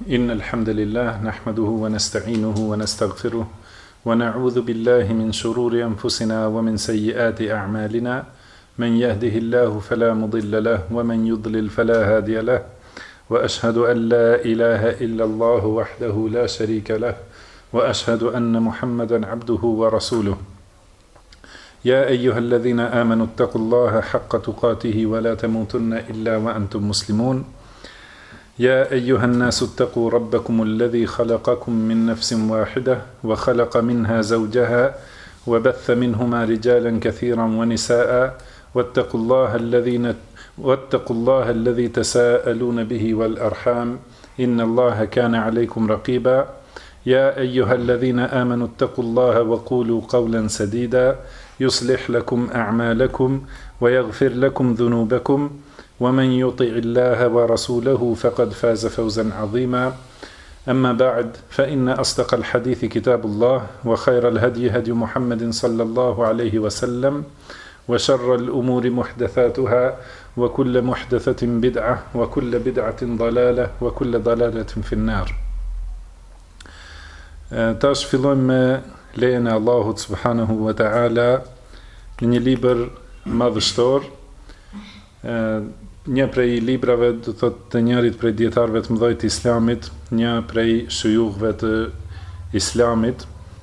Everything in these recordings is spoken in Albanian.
إن الحمد لله نحمده ونستعينه ونستغفره ونعوذ بالله من شرور أنفسنا ومن سيئات أعمالنا من يهده الله فلا مضل له ومن يضلل فلا هادي له وأشهد أن لا إله إلا الله وحده لا شريك له وأشهد أن محمدا عبده ورسوله يا أيها الذين آمنوا اتقوا الله حق تقاته ولا تموتن إلا وأنتم مسلمون يا أيها الناس اتقوا ربكم الذي خلقكم من نفس واحدة وخلق منها زوجها وبث منهما رجالا كثيرا ونساء واتقوا الله الذي تساءلون به والأرحام إن الله كان عليكم رقيبا يا أيها الذين آمنوا اتقوا الله وقولوا قولا سديدا يصلح لكم أعمالكم ويغفر لكم ذنوبكم ومن يطع الله ورسوله فقد فاز فوزا عظيما أما بعد فإن أصدق الحديث كتاب الله وخير الهدي هدي محمد صلى الله عليه وسلم وشر الأمور محدثاتها وكل محدثة بدعة وكل بدعة ضلالة وكل ضلالة في النار. Tash fillojmë me lejen e Allahut subhanahu wa ta'ala në një libër madhështor, një prej librave do të thotë të njërit prej dietarëve të mëdhtë të Islamit, një prej shujukëve të Islamit.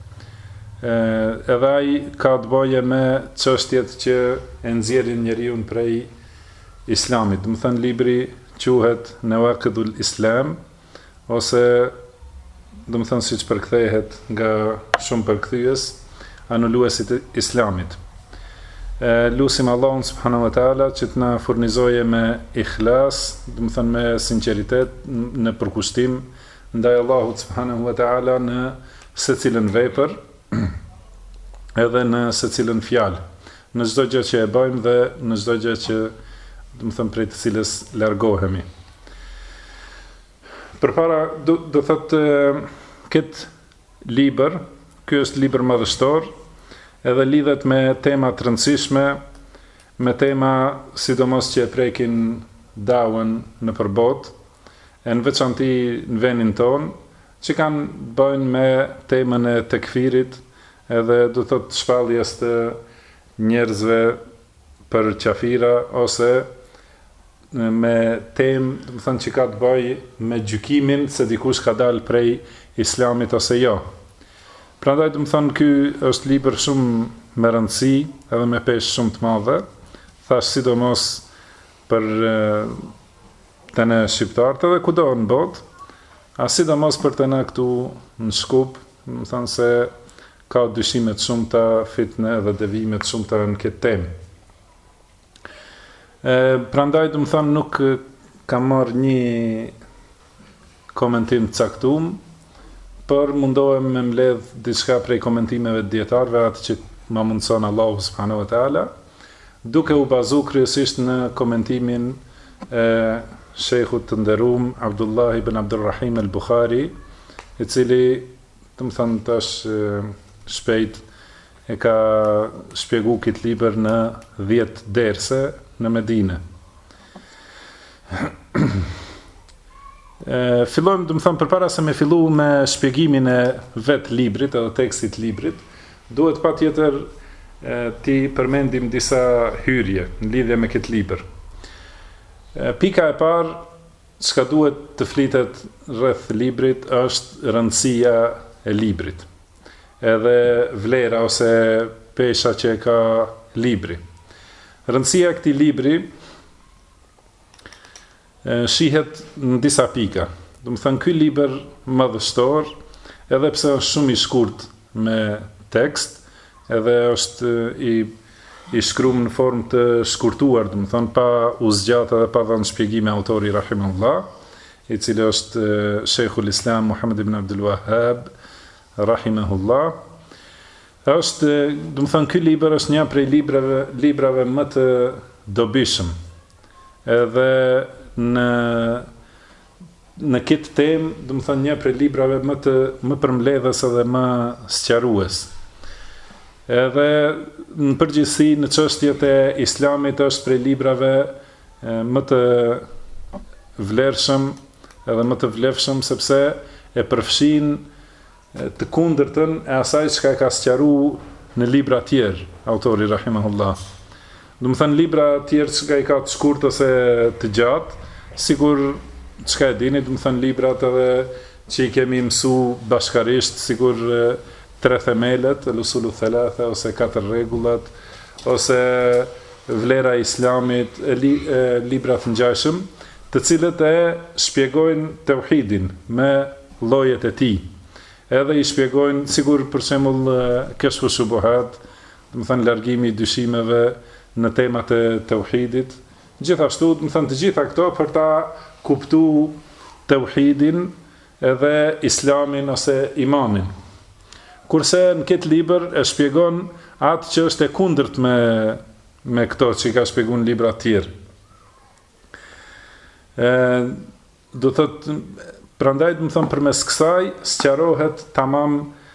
Edhe ai ka të bëjë me çështjet që e nxjerrin njeriu prej Islamit. Do të thënë libri quhet Nawaqidul Islam ose do të thënë siç përkthehet nga shumë përkthyes, anuluesit e Islamit. Lusim Allahun subhanahu wa ta'ala që të na furnizoje me ikhlas, do të thënë me sinqeritet në përkushtim ndaj Allahut subhanahu wa ta'ala në secilën vepër, edhe në secilën fjalë, në çdo gjë që e bëjmë dhe në çdo gjë që do të thënë prej të cilës largohemi. Përpara do thotë këtë libër, ky është libër madhështor, edhe lidhet me tema të rëndësishme, me tema sidomos që e prekin dawën në përbot, e në veçanti në vendin tonë, që kanë bëjnë me temën e tekfirit, edhe do thotë shpalljes të njerëzve për qafira, ose me temë, do të thënë që ka të bëjë me gjykimin se dikush ka dalë prej Islamit ose jo. Prandaj do të thënë ky është libër shumë me rëndësi edhe me peshë shumë të madhe, thash sidomos për të ne shqiptarët edhe kudo në botë, a sidomos për të ne këtu në Shkup, do të thënë se ka dyshimet shumëta, fitne edhe devimet shumëta në këtë temë. Prandaj do të thënë nuk kam marrë një komentim të caktuar, por mundohem me mbledh diçka prej komentimeve të dietarëve, atë që ma mundson Allahu subhanahu wa ta'ala, duke u bazuar kryesisht në komentimin e shejkhut të nderuar Abdullah ibn Abdulrahim al-Bukhari, i cili, do të thënë tash shpejt e ka shpjeguar këtë libër në 10 derse në Medinë. Fillojmë, do të thënë, përpara se me fillu me shpjegimin e vet librit edhe tekstit librit, duhet patjetër ti përmendim disa hyrje në lidhje me këtë libër. Pika e parë, çka duhet të flitet rreth librit është rëndësia e librit, edhe vlera ose pesha që ka libri. Rëndësia e këtij libri shihet në disa pika. Do të thënë, ky libër madhështor, edhe pse është shumë i shkurt me tekst, edhe është i shkruar në formë të shkurtuar, do të thënë pa u zgjatë edhe pa dhënë shpjegime autori rahimahullah, i cili është Sheikhul Islam Muhammad ibn Abdul Wahhab rahimahullah. Është, do të thënë, ky libër është një prej librave më të dobishëm. Edhe në këtë temë, do të thënë, një prej librave më përmbledhës edhe më sqarues. Edhe në përgjithësi në çështjet e Islamit është prej librave më të vlerëshëm edhe më të vlefshëm sepse e përfshin të kundërtën e asaj çka e ka sqaruar në libra tjerë autori rahimahullah. Do të thënë libra tjerë çka i ka të shkurt ose të gjatë, sikur çka e dini, do të thënë librat edhe që i kemi mësu bashkarisht, sikur 3 themelet, el-usulu thalatha ose 4 rregullat, ose vlera e islamit, libra të ngjashëm, të cilët e shpjegojnë tauhidin me llojet e tij. Edhe i shpjegojnë, sigur për shembull kashfu shubuhat, do të thënë largimi i dyshimeve në temat e tauhidit. Gjithashtu, do të thënë të gjitha këto për ta kuptuar tauhidin edhe islamin ose imanin. Kurse në këtë libër e shpjegon atë që është e kundërt me këto që i ka shpjeguar në libra të tjerë. Do thotë, prandaj do të them përmes kësaj sqarohet tamam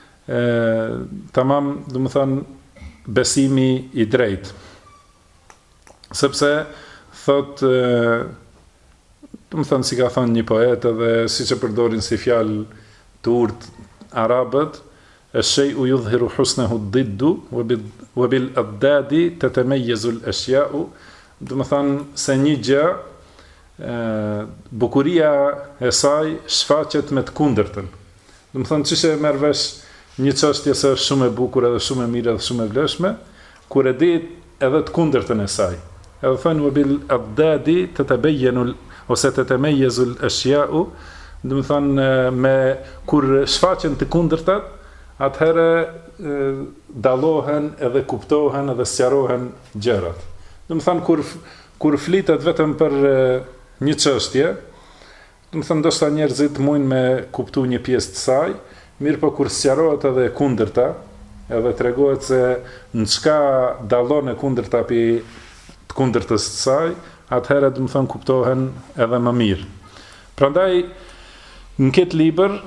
do të them besimi i drejtë. Sepse thot do të them si ka thënë një poet edhe siç e përdorin si fjalë të urtë arabët, الشيء يظهر حسنه الضد وبالأضداد تتميز الأشياء. Do të thënë se një gjë bukuria e saj shfaqet me të kundërtën. Do të thënë çish e merr vesh një çështje se është shumë e bukur edhe shumë e mirë edhe shumë e vlefshme, kur e di edhe të kundërtën e saj. Edhe thënë وبالأضداد تتبين ose تتميز الأشياء, do të thënë me kur shfaqen të kundërtat, atëherë dallohen edhe kuptohen edhe sqarohen gjërat. Do të thënë kur flitet vetëm për një çështje, do të thënë ndoshta njerëzit mundin me kuptu një pjesë të saj, mirë po kur sqarohet edhe e kundërta, edhe tregohet se në çka dallon e kundërta pi të kundërtës së saj, atëherë do të thënë kuptohen edhe më mirë. Prandaj në këtë libër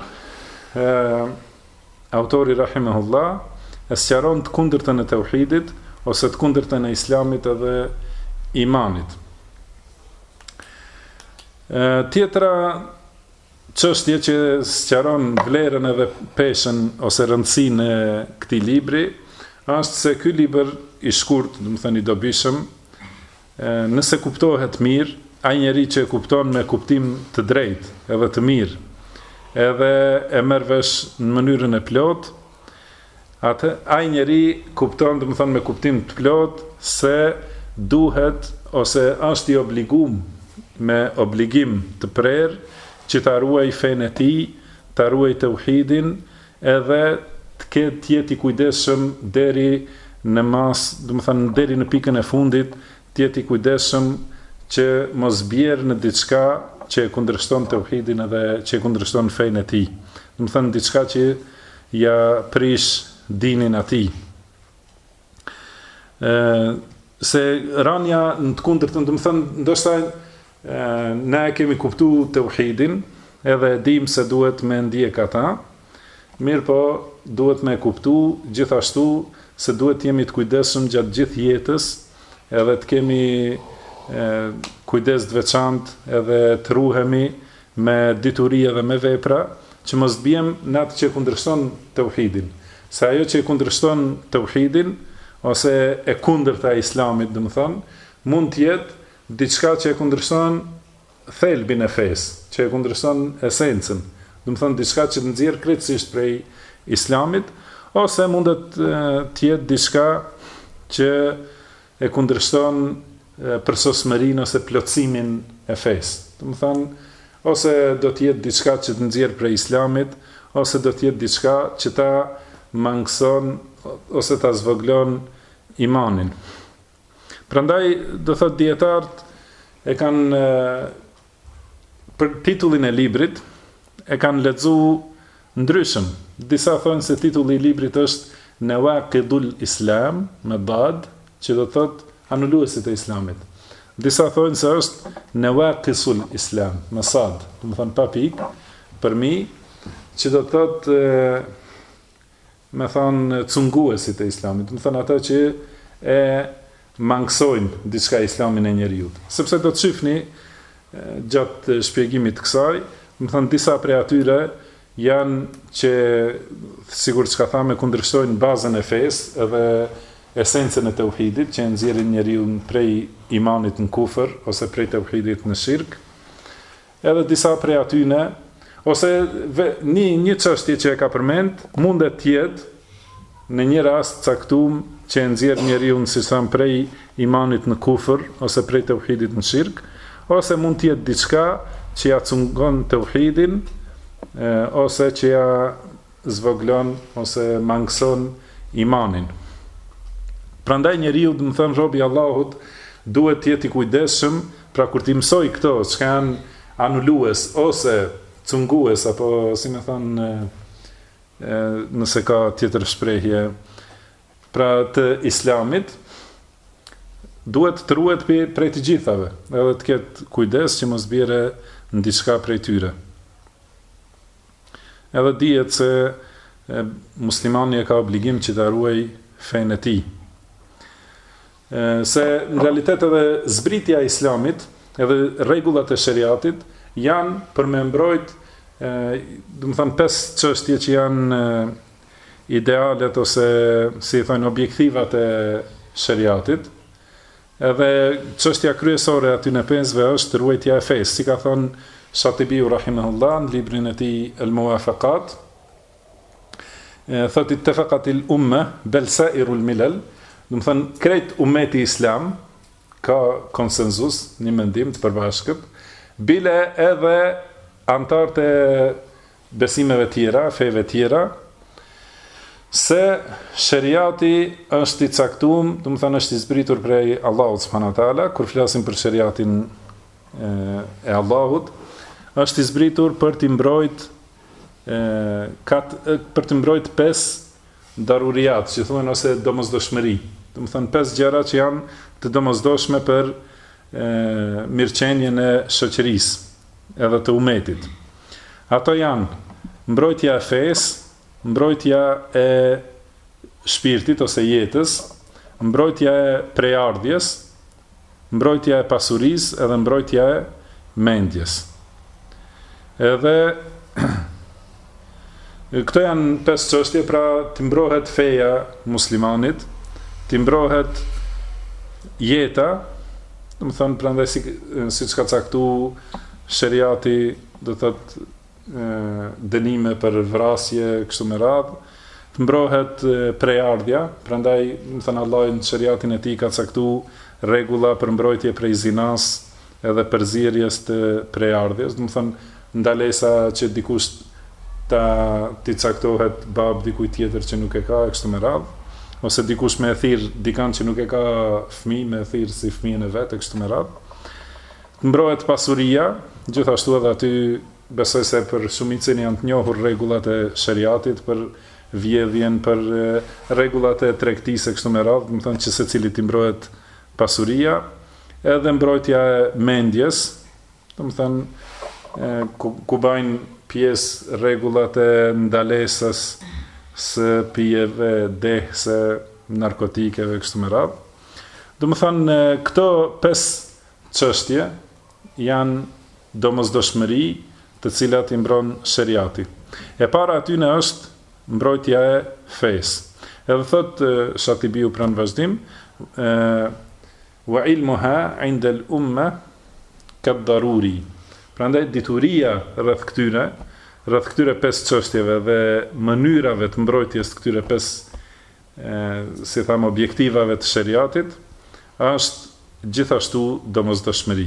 autori rahimahullah e sqaron të kundërtën e tauhidit ose të kundërtën e islamit edhe imanit. Tjetra çështje që sqaron vlerën edhe peshën ose rëndësinë e këtij libri është se ky libër i shkurt, do të thënë i dobishëm, nëse kuptohet mirë, ai njeri që e kupton me kuptim të drejtë edhe të mirë, edhe e merr vesh në mënyrën e plot, atë ai njeri kupton, do të thënë me kuptim të plot, se duhet ose është i obliguar me obligim të prerë që ta ruaj fenë e tij, ta ruaj tauhidin, edhe të jetë i kujdesshëm deri në mas, do të thënë deri në pikën e fundit, të jetë i kujdesshëm që mos bjerë në diçka që e kundërshton tauhidin edhe që e kundërshton fenë e tij. Do të thënë diçka që ja prish dinin atij. Se rania në të kundërtën, do të thënë ndoshta ne kemi kuptuar tauhidin, edhe dim se duhet me ndjek ata, mirë po duhet me kuptu gjithashtu se duhet jemi të kujdesshëm gjatë gjithë jetës, edhe të kemi kujdes të veçantë edhe të ruhemi me dituri edhe me vepra, që mos bjem në atë që e kundërshton tauhidin. Se ajo që e kundërshton tauhidin, ose e kundërta e islamit, do të thonë, mund të jetë diçka që e kundërshton thelbin e fesë, që e kundërshton esencën, do të thonë diçka që të nxjerr krejtësisht prej islamit, ose mundet të jetë diçka që e kundërshton përsosmërinë ose plotësimin e fesë. Do të thonë, ose do të jetë diçka që të nxjerr prej islamit, ose do të jetë diçka që ta mangëson ose ta zvoglon imanin. Prandaj do thotë dietarët e kanë për titullin e librit e kanë lexuar ndryshëm. Disa thonë se titulli i librit është Nawaqidul Islam me dad, që do thotë anuluesit e islamit. Disa thonë se është Nawaqisul Islam me sad, do të thonë pa pikë, për mi, që do thotë me thonë cunguesit e islamit, do të thonë ata që e mangësojnë diçka islamin e njeriut. Sepse do të shifni gjatë shpjegimit të kësaj, më thënë disa prej atyre janë që, sigur që ka thamë, kundërshtojnë bazën e fesë edhe esencën e tauhidit, që nxjerrin njeriu prej imanit në kufër ose prej tauhidit në shirk. Edhe disa prej atyne, ose një çështje që e ka përmend, mundet të jetë në një rast caktuar që nxjerr njeriu si thënë prej imanit në kufër ose prej tauhidit në shirk, ose mund të jetë diçka që ja cungon tauhidin, ose që ja zvoglon ose mangëson imanin. Prandaj njeriu, do të thënë robi i Allahut, duhet të jetë i kujdesshëm, pra kur ti mësoj këto, çka janë anulues ose cungues, apo si më thon, nëse ka tjetër shprehje, pra të islamit, duhet të ruhet prej të gjithave, edhe të ketë kujdes që mos bjerë në diçka prej tyre. Edhe dihet se muslimani e ka obligim që ta ruaj fenë e tij. Se në realitet edhe zbritja e islamit, edhe rregullat e shariatit janë për me mbrojt, do të thënë 5 çështje që janë idealet ose si thonë objektivat e shariatit. Edhe çështja kryesore aty në 5-ve është ruajtja e fesë, si ka thënë Shatibiu rahimahullah në librin e tij El-Muwafaqat, thotë ittafaqatil umma bal sa'irul milal, do të thënë krejt ummeti islam ka konsenzus, një mendim të përbashkët, bile edhe antarët e besimeve tjera, feve tjera, se shariati është i caktuar, do të thënë është i zbritur prej Allahut subhanahu wa taala, kur flasim për shariatin e Allahut, është i zbritur për të mbrojt për të mbrojt 5 daruriat, që thuhen ose domosdoshmëri. Do të thënë 5 gjëra që janë të domosdoshme për mirëqenien e shoqërisë edhe të umetit. Ato janë mbrojtja e fesë, mbrojtja e shpirtit ose jetës, mbrojtja e prejardhjes, mbrojtja e pasurisë edhe mbrojtja e mendjes. Edhe këto janë 5 çështje, pra të mbrohet feja muslimanit, të mbrohet jeta, do të thënë prandaj siç ka caktuar shariati, do thotë dënime për vrasje kështu me radhë, të mbrohet prejardhja, prandaj do të thënë Allah në shariatin e tij ka caktuar rregulla për mbrojtje prej zinas edhe përzierjes të prejardhjes, do të thënë ndalesa që dikush ti caktohet bab dikujt tjetër që nuk e ka kështu me radhë, ose dikush me e thirr dikan që nuk e ka fëmijë, me e thirr si fëmijën e vet kështu me radhë. Të mbrohet pasuria, gjithashtu edhe aty besoj se për shumicën janë të njohur rregullat e shariatit për vjedhjen, për rregullat e tregtisë kështu me radhë, do të thonë që secili të mbrohet pasuria, edhe mbrojtja e mendjes, do të thonë ku bajnë pjesë rregullat e ndalesës së pijeve, dehse, narkotikeve kështu me radhë. Do të thonë këto 5 çështje janë domosdoshmëri të cilat i mbron shariati. E para aty në është mbrojtja e fesë. Edhe thot Shatibiu pranë vazhdim, wa ilmuha 'inda al-umma kad-daruri. Prandaj dituria rreth këtyre 5 çështjeve dhe mënyrave të mbrojtjes të këtyre 5 si tham objektivave të shariatit është gjithashtu domosdoshmëri.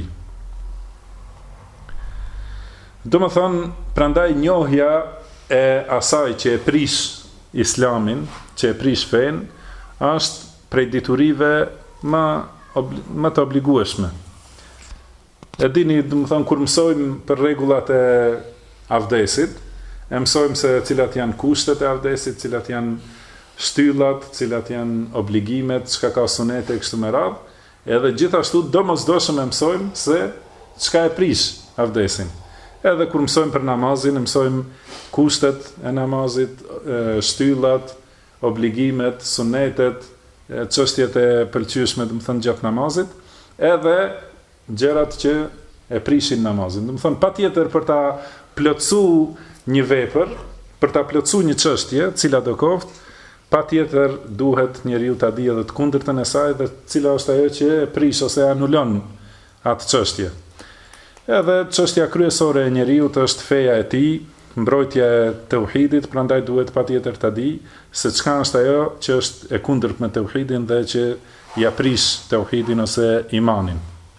Do më thonë, prandaj njohja e asaj që e prish islamin, që e prish fen, është prej diturive më të obligueshme. E dini, do më thonë, kur mësojmë për rregullat e avdesit, e mësojmë se cilat janë kushtet e avdesit, cilat janë shtyllat, cilat janë obligimet, çka ka sunete kështu me radhë, edhe gjithashtu domosdoshëm e mësojmë se çka e prish avdesin. Edhe kur mësojmë për namazin, mësojmë kushtet e namazit, shtyllat, obligimet, sunetet, çështjet e pëlqyeshme, do të thënë gjatë namazit, edhe gjërat që e prishin namazin. Do të thënë patjetër për ta plotësu një vepër, për ta plotësu një çështje, cila do qoftë, patjetër duhet njeriu ta di edhe të kundërtën e saj dhe cila është ajo që e prish ose anulon atë çështje. Edhe çështja kryesore e njeriu është feja e tij, mbrojtja e tauhidit, prandaj duhet patjetër ta di se çka është ajo që është e kundërt me tauhidin dhe që ja prish tauhidin ose imanin.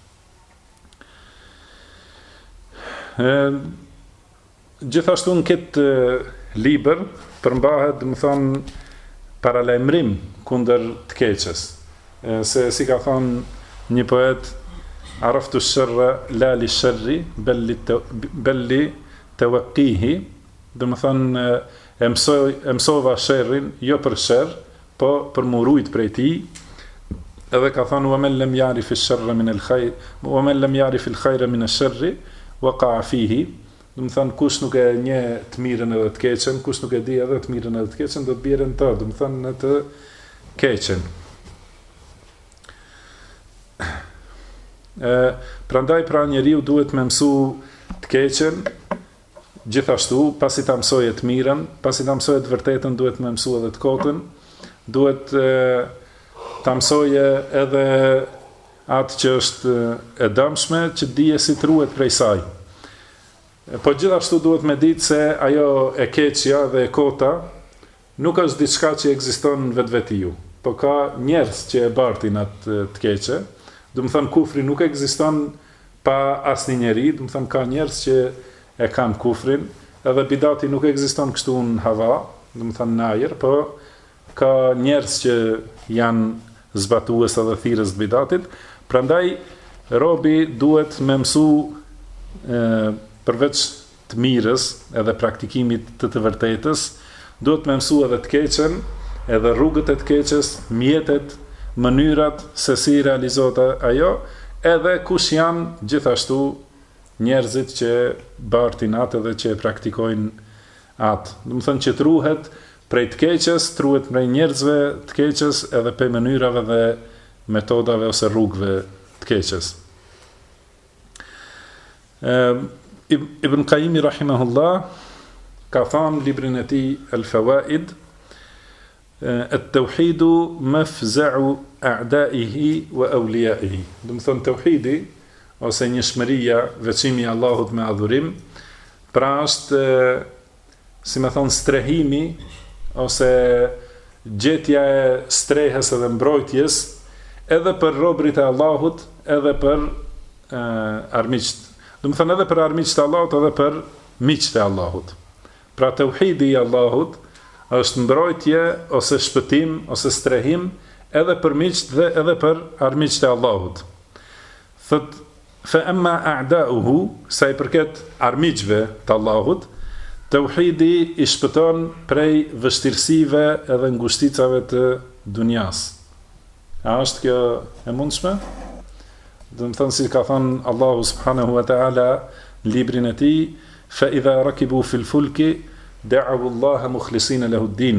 Gjithashtu në këtë libër përmbahet, domethënë, paralajmërim kundër të keqes. Se si ka thonë një poet, araftu sharra la li sharri belli tawqihi, domethënë e mësova sherrin jo për sherr, po për më ruajt prej tij. Edhe ka thonë wa man lam ya'rif ash-sharra min al-khayr wa man lam ya'rif al-khayra min ash-sharri waqa'a fihi. Domethënë kush nuk e njeh të mirën edhe të keqen, kush nuk e di edhe të mirën edhe të keqen, do të bjerë në të, domethënë në të keqen. Prandaj pra njeriu duhet me mësu të keqen, gjithashtu pasi ta mësojë të mirën, pasi ta mësojë të vërtetën, duhet me mësu edhe të kotën, duhet ta mësojë edhe atë që është e dëmshme, që dije si të ruhet prej saj. Po gjithashtu duhet me ditë se ajo e keqja dhe e kota nuk është diçka që ekziston në vetvetiu, po ka njerëz që e bartin atë të keqe. Domethënë kufri nuk ekziston pa asnjë njeri, domethënë ka njerëz që e kanë kufrin, edhe bidati nuk ekziston kështu në hava, domethënë në ajër, po ka njerëz që janë zbatues edhe thirrës të bidatit. Prandaj robi duhet me mësu përveç të mirës edhe praktikimit të vërtetës, duhet me mësu edhe të keqen, edhe rrugët e të keqes, mjetet, mënyrat se si realizohet ajo, edhe kush janë gjithashtu njerëzit që bartin atë dhe që praktikojnë atë. Domethënë që të ruhet prej të keqes, të ruhet prej njerëzve të keqes, edhe prej mënyrave dhe metodave ose rrugëve të keqes. Ibn Qayyim rahimahullah ka thënë librin e tij Al-Fawaid, at-tauhidu mafza'u a'da'ihi wa awliya'ihi. Do të thonë tauhidi ose njëshmëria, veçimi i Allahut me adhurim, pra është si më thon strehimi ose gjetja e strehes edhe mbrojtjes edhe për robërit e Allahut, edhe për armiqt. Do të thënë edhe për armiqt e Allahut, edhe për miqt e Allahut. Pra tauhidi i Allahut është mbrojtje ose shpëtim ose strehim edhe për miqt dhe edhe për armiqt e Allahut. Thot fa amma a'da'uhu, sa i përket armiqve të Allahut, tauhidi i shpëton prej vështirësive edhe ngushticave të dunjas. A është kjo e mundshme? Do të thënë si ka thënë Allahu subhanahu wa ta'ala në librin e tij, fa idha rakibu fil fulki da'u Allaha mukhlisina lahu ad-din.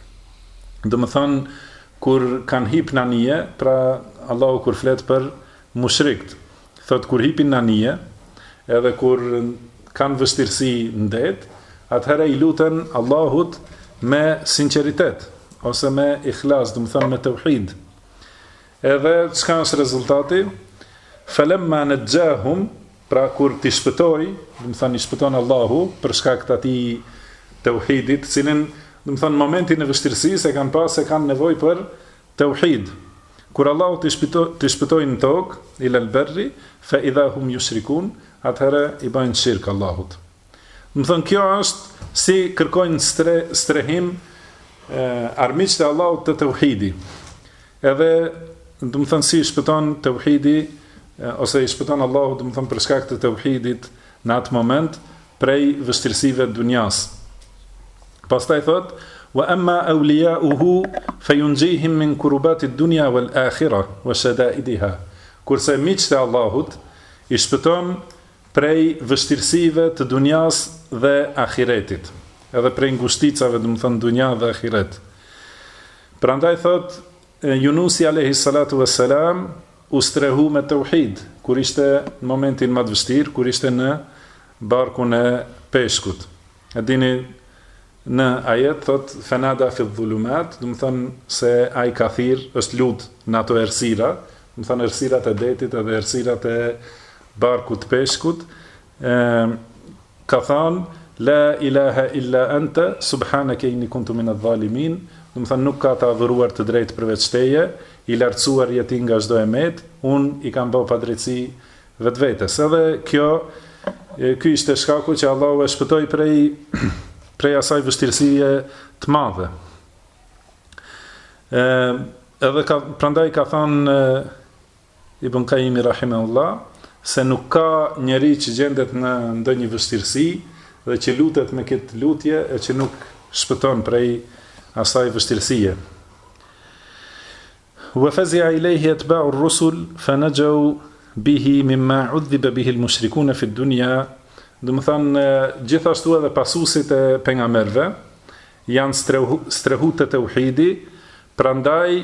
Do të thënë kur kanë hip në anije, pra Allahu kur flet për mushrikt, thot kur hipin në anije, edhe kur kanë vështirësi në det, atëherë i luten Allahut me sinqeritet ose me ikhlas, do të thënë me tauhid. Edhe çka është rezultati? Falemma najjahum, pra kur ti shpëtoi, do të thënë i shpëton Allahu për shkak të atij tauhidit, cilin do të thënë momentin e vështirësisë e kanë pas se kanë nevojë për tauhid. Kur Allahu ti shpëtoi në tokë, ila al-barri, fa idha hum yushrikun, atëherë i bëjnë shirk Allahut. Do të thënë kjo është si kërkojnë strehim armiqtë e Allahut të tauhidi. Edhe do të thënë si shpëton tauhidi ose i shpëton Allahu, do të thënë për shkak të tauhidit në atë moment prej vështirësive të dunjas. Pastaj thot wa amma awliya'uhu fayunjihim min kurubati ad-dunya wal akhirah wa shada'idiha. Kurse miqtë e Allahut i shpëton prej vështirësive të dunjas dhe ahiretit, edhe prej ngushticave, do të thënë dunja dhe ahiret. Prandaj thot Yunusi alayhi salatu wassalam u strehu me tauhid, kur ishte në momentin më të vështirë, kur ishte në barkun e peshkut. E dini në ajet thot fenada fi dhulumat, do të thonë se ai kathir është lut në ato errësira, do të thonë errësirat e detit edhe errësirat e barkut peshkut, ka thonë la ilaha illa anta subhanaka inni kuntu minadh dhalimin, do të thonë nuk ka të adhuruar të drejtë përveç teje, i lartësuar jeti nga çdo emet, unë i kam bërë padrejtësi vetvetes. Edhe ky ishte shkaku që Allahu e shpëtoi prej asaj vështirësie të madhe. Edhe prandaj ka thënë Ibn Qayyim rahimahullah se nuk ka njeri që gjendet në ndonjë vështirësi dhe që lutet me këtë lutje e që nuk shpëton prej asaj vështirësie. Wa fazi'a ilayhi atba'u ar-rusul fanajaw bihi mimma 'udhiba bihi al-mushrikun fi ad-dunya. Do të thonë gjithashtu edhe pasuesit e pejgamberëve janë strehut të tauhidi, prandaj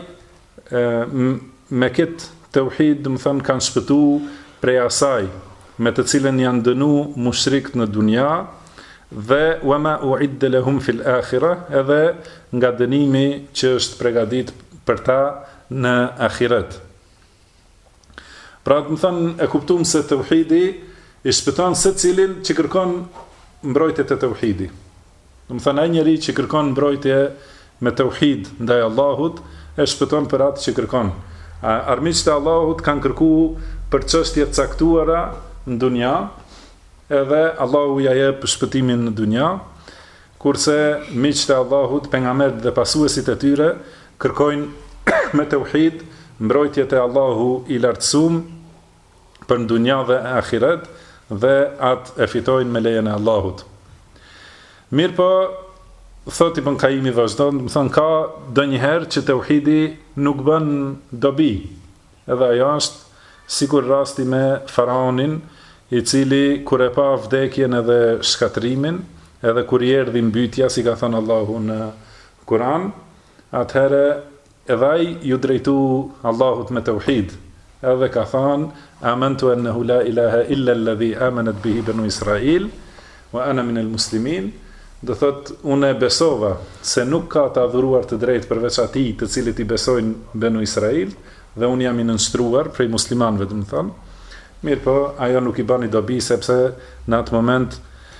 me këtë tauhid do të thonë kanë shpëtuar prej asaj me të cilën janë dënu mushrikët në dunja dhe wama u'idda lahum fil akhirah, edhe nga dënimi që është përgatit për ta në ahiret. Pra do të thonë e kuptuam se tauhidi i shpëton secilin që kërkon mbrojtje të tauhidi. Do të thonë ai njeri që kërkon mbrojtje me tauhid ndaj Allahut e shpëton për atë që kërkon. Armiqtë e Allahut kanë kërkuar për çështje të caktuara në dunja, edhe Allahu ja jep shpëtimin në dunja, kurse miqtë e Allahut, pejgamberët dhe pasuesit e tyre kërkojnë me tauhid mbrojtjet e Allahu i lartësuar për në dunja dhe ahiret, dhe atë e fitojnë me lejen e Allahut. Mirë po, thot Ibn Qayyim vazhdon, më thënë ka ndonjëherë që tauhidi nuk bën dobi, edhe ajo është sikur rasti me faraonin, i cili kur e pa vdekjen edhe shkatrimin, edhe kur i erdhi mbytja, si ka thënë Allahu në Kur'an, atëherë edhe ai ju drejtu Allahut me tauhid, edhe ka thënë amantu annahu la ilaha illa alladhi amanat bihi banu Israil wa ana min almuslimin, do thot unë besova se nuk ka të adhuruar të drejtë përveç atij të cilit i besojnë banu Israil, dhe unë jam i nënshtruar prej muslimanëve, do të thonë. Mirë po, ajo nuk i bani dobi, sepse në atë moment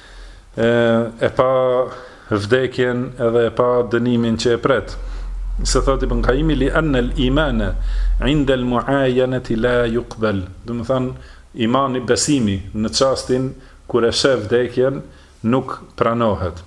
e pa vdekjen edhe e pa dënimin që e pret. Se thot Ibn Qayyim li anna al-imana 'inda al-mu'ayanati la yuqbal. Do të thonë imani, besimi në çastin kur e sheh vdekjen nuk pranohet.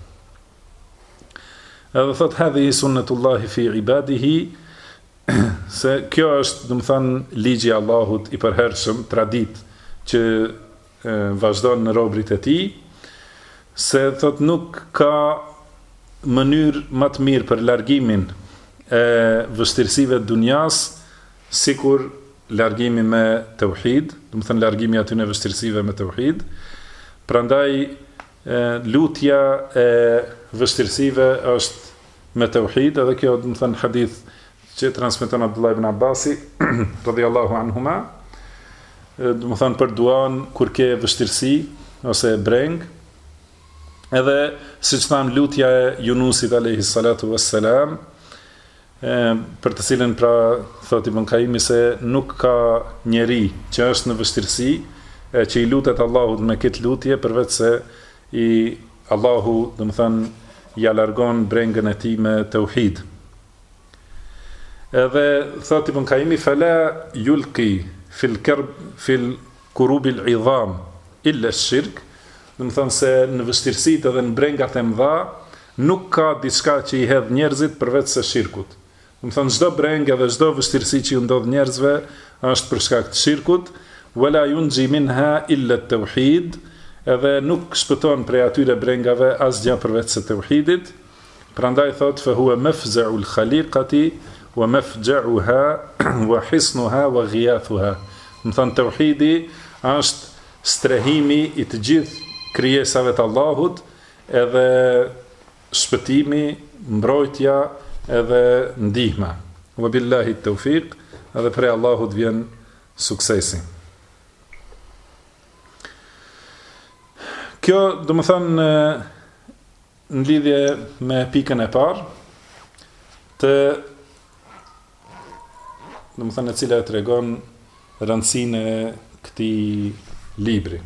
Edhe thot hadhihi sunnatullahi fi ibadihi, se kjo është, do të thonë, ligji i Allahut i përhershëm, tradit që vazhdon në robrit e tij, se thot nuk ka mënyrë më të mirë për largimin e vështirësive të dunjas sikur largimi me tauhid, do të thënë largimi aty në vështirësive me tauhid. Prandaj lutja e vështirësive është me tauhid, edhe kjo do të thënë hadith që transmeton Abdullah ibn Abbasi radhiyallahu anhuma, do të thënë për duan kur ke vështirësi ose breng, edhe siç tham lutja e Yunusit alayhi salatu wassalam, për të cilën pra thot Ibn Qayyim se nuk ka njeri që është në vështirësi që i lutet Allahut me këtë lutje përveç se Allahu, do të thënë, ja largon brengën e tij me tauhid. Edhe thot Ibn Qayyim fala yulqi fil kurub al-'idham illa ash-shirk, do të thënë se në vështirësitë dhe në brengat e mëdha nuk ka diçka që i hedh njerëzit përveç se shirkut. Do të thonë çdo brengë dhe çdo vështirësi që ju ndodh njerëzve është për shkak të shirkut, wala yunji minha illa at-tauhid, edhe nuk shpëton prej atyre brengave asgjë përveç se tauhidit. Prandaj thot fa huwa mafza'u al-khaliqati wa mafja'uha wa hisnuha wa ghiyathuha. Do të thonë tauhidi është strehimi i të gjithë krijesave të Allahut, edhe shpëtimi, mbrojtja edhe ndihma. Wa billahi tawfiq, edhe prej Allahut vjen suksesi. Kjo, do më thënë, në lidhje me pikën e parë, do më thënë e cila e tregon rëndësinë e këtij libri.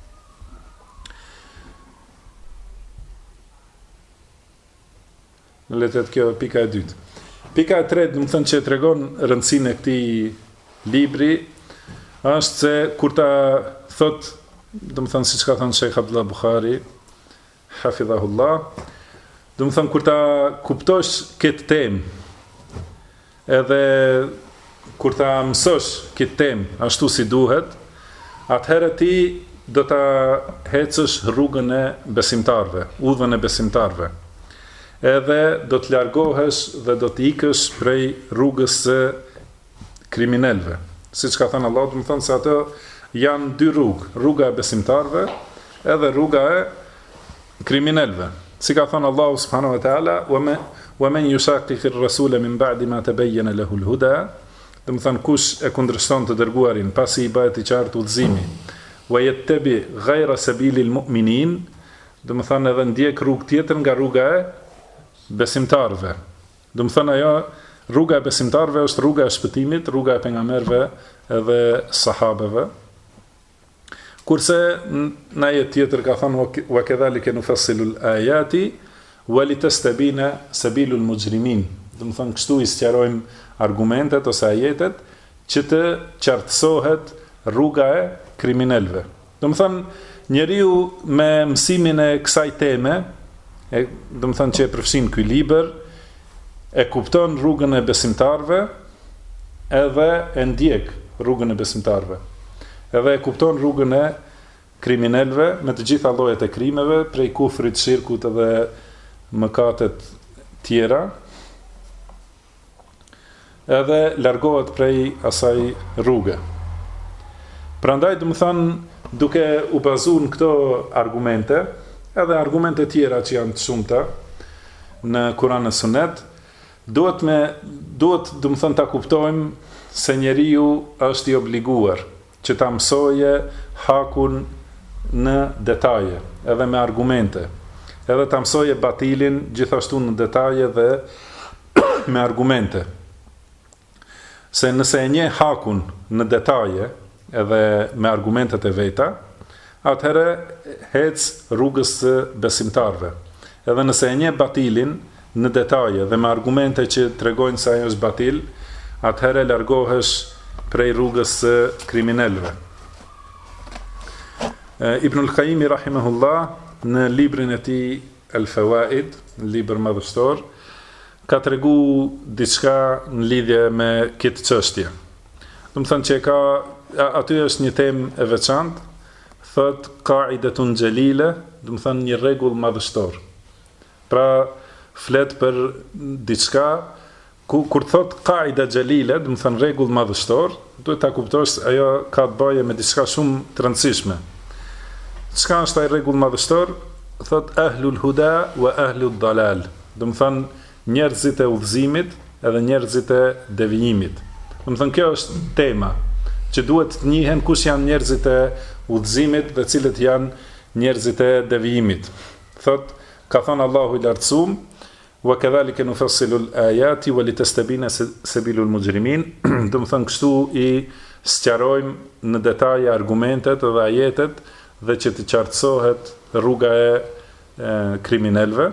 Në letet kjo pika e dytë. Pika e tretë, do më thënë që e tregon rëndësinë e këtij libri, është se kur ta thot, do më thënë siç ka thënë Sheikh Abdullah Buhari, hafidhahullah, do më thënë kur ta kuptosh këtë temë, edhe kur ta mësosh këtë temë ashtu si duhet, atëherë ti do ta hecësh rrugën e besimtarve, udhën e besimtarve. Edhe do të largohesh dhe do të ikësh prej rrugës së kriminalëve. Siç ka thënë Allah, do të thonë se ato janë dy rrugë, rruga e besimtarve edhe rruga e kriminalëve. Si ka thënë Allahu subhanahu wa taala, wa man yushaqiqi ar-rasula min ba'di ma tabayyana lahu al-huda, do të thonë kush e kundërshton të dërguarin pasi i bëhet i qartë udhëzimi, wa yattabi ghayra sabili al-mu'minin, do të thonë edhe ndjek rrugë tjetër nga rruga e besimtarve. Do të thonë ajo rruga e besimtarve është rruga e shpëtimit, rruga e pejgamberëve edhe sahabeve. Kurse në ajet tjetër ka thënë wa kadhalika nufassilu al-ayati wa litastabina sabilul mujrimin. Do të thonë kështu i sqarojmë argumentet ose ajetet që të qartësohet rruga e kriminalëve. Do të thonë njeriu me mësimin e kësaj teme, do të thonë që e përfshin ky libër, e kupton rrugën e besimtarve edhe e ndjek rrugën e besimtarve. Edhe e kupton rrugën e kriminalëve me të gjitha llojet e krimeve, prej kufrit, shirkut edhe mëkatet tjera, edhe largohet prej asaj rruge. Prandaj, do të thonë, duke u bazuar në këto argumente, edhe argumente tjera që janë të shumta në Kur'an e Sunet, duhet do të thonë ta kuptojmë se njeriu është i obliguar që ta mësoje hakun në detaje, edhe me argumente, edhe ta mësoje batilin gjithashtu në detaje dhe me argumente. Se nëse e njeh hakun në detaje edhe me argumentet e veta, atëherë hec rrugës së besimtarve. Edhe nëse e njeh batilin në detaje dhe me argumente që tregojnë se ajo është batil, atëherë largohesh prej rrugës së kriminalëve. Ibnul Qayyim rahimahullah në librin e tij Al-Fawaid, në libër madhështor, ka tregu diçka në lidhje me këtë çështje. Do të thënë që aty është një temë e veçantë, thot qaidatun jalila, do të thënë një rregull madhështor. Pra flet për diçka kur thot qaida jalila, do të thënë rregull madhështor, duhet ta kuptosh ajo ka të bëjë me diçka shumë të rëndësishme. Çka është ai rregull madhështor? Thot ahlul huda wa ahlud dalal. Do të thënë njerëzit e udhëzimit edhe njerëzit e devijimit. Do të thënë kjo është tema që duhet të njihen kush janë njerëzit e udhëzimit dhe cilët janë njerëzit e devijimit. Thot, ka thënë Allahu i lartësuar, wa kadhalika nufassilu al-ayati wa litastabina sabilul mujrimin. Do të thënë kështu i sqarojmë në detaje argumentet dhe ajetet dhe që të qartësohet rruga e kriminalëve.